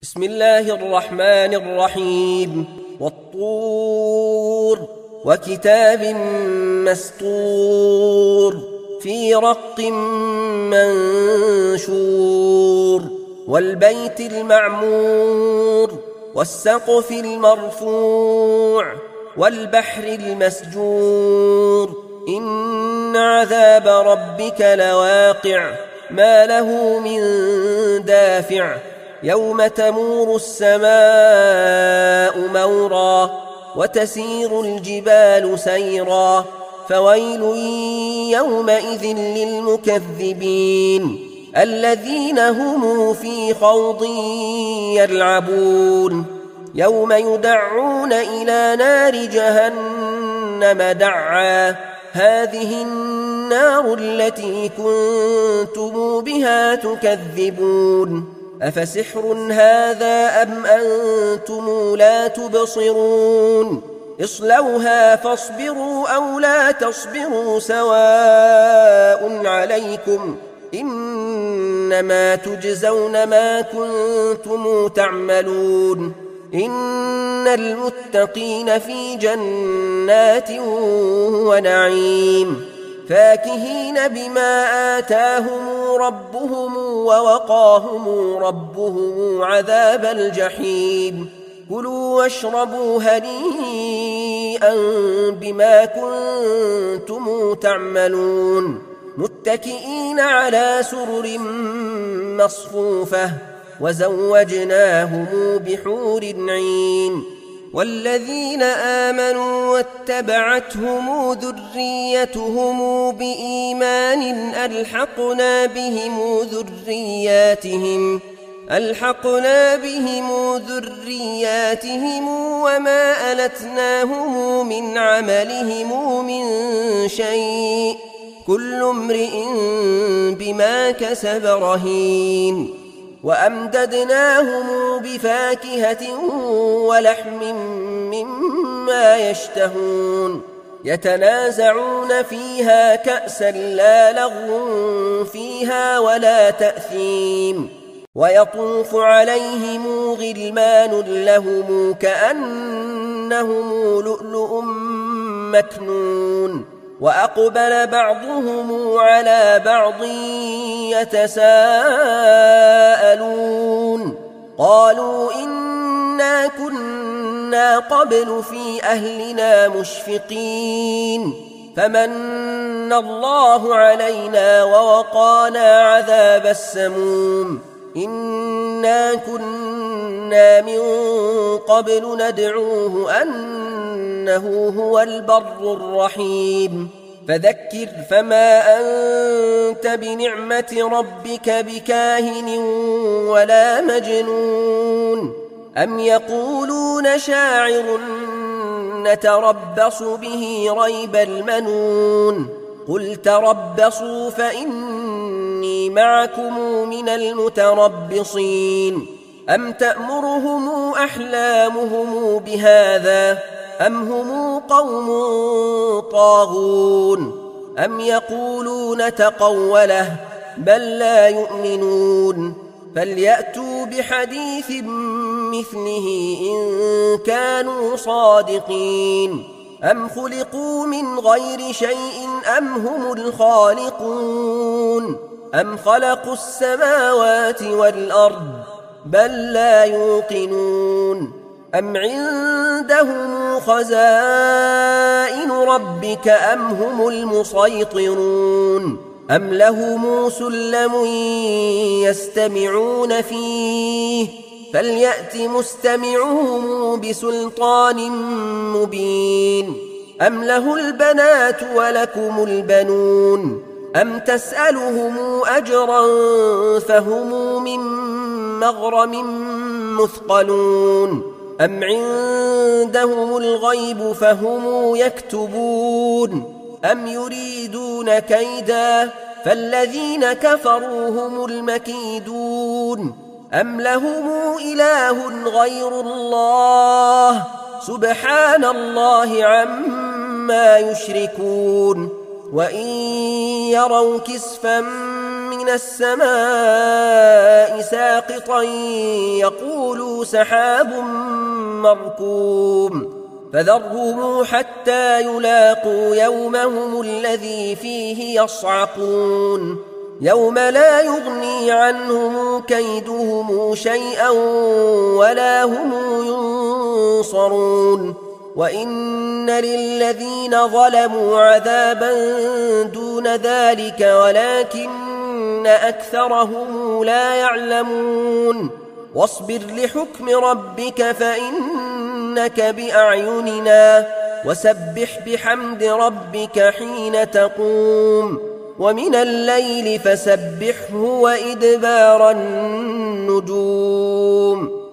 بسم الله الرحمن الرحيم والطور وكتاب مسطور في رق منشور والبيت المعمور والسقف المرفوع والبحر المسجور إن عذاب ربك لواقع ما له من دافع يوم تمور السماء مورا وتسير الجبال سيرا فويل يومئذ للمكذبين الذين هم في خوض يلعبون يوم يدعون إلى نار جهنم دعا هذه النار التي كنتم بها تكذبون أفسحر هذا أم أنتم لا تبصرون اصلوها فاصبروا أو لا تصبروا سواء عليكم إنما تجزون ما كنتم تعملون إن المتقين في جنات ونعيم فاكهين بما آتاهم ربهم ووقاهم ربهم عذاب الجحيم كلوا واشربوا هنيئا بما كنتم تعملون متكئين على سرر مصفوفة وزوجناهم بحور عين والذين آمنوا واتبعتهم ذريتهم بإيمان ألحقنا بهم ذرياتهم وما ألتناهم من عملهم من شيء كل امرئ بما كسب رهين وأمددناهم بفاكهة ولحم مما يشتهون يتنازعون فيها كأسا لا لغو فيها ولا تأثيم ويطوف عليهم غلمان لهم كأنهم لؤلؤ مكنون وأقبل بعضهم على بعض يتساءلون قالوا إنا كنا قبل في أهلنا مشفقين فمن الله علينا ووقانا عذاب السموم إنا كنا من قبل ندعوه أنه هو البر الرحيم فذكر فما أنت بنعمة ربك بكاهن ولا مجنون أم يقولون شاعر نتربص به ريب المنون قل تربصوا فإني معكم من المتربصين أم تأمرهم أحلامهم بهذا أم هم قوم طاغون أم يقولون تقوله بل لا يؤمنون فليأتوا بحديث مثله إن كانوا صادقين أم خلقوا من غير شيء أم هم الخالقون أم خلقوا السماوات والأرض بل لا يوقنون أم عندهم خزائن ربك أم هم المسيطرون أم لهم سلم يستمعون فيه فليأت مستمعهم بسلطان مبين أم له البنات ولكم البنون أم تسألهم أجرا فهم من مغرم مثقلون أم عندهم الغيب فهم يكتبون أم يريدون كيدا فالذين كفروا هم المكيدون أم لهم إله غير الله سبحان الله عما يشركون وإن يروا كسفا من السماء ساقطا ساقطا يقولوا سحاب مركوم فذرهم حتى يلاقوا يومهم الذي فيه يصعقون يوم لا يغني عنهم كيدهم شيئا ولا هم ينصرون وإن للذين ظلموا عذابا دون ذلك ولكن أكثرهم لا يعلمون واصبر لحكم ربك فإنك بأعيننا وسبح بحمد ربك حين تقوم ومن الليل فسبحه وإدبار النجوم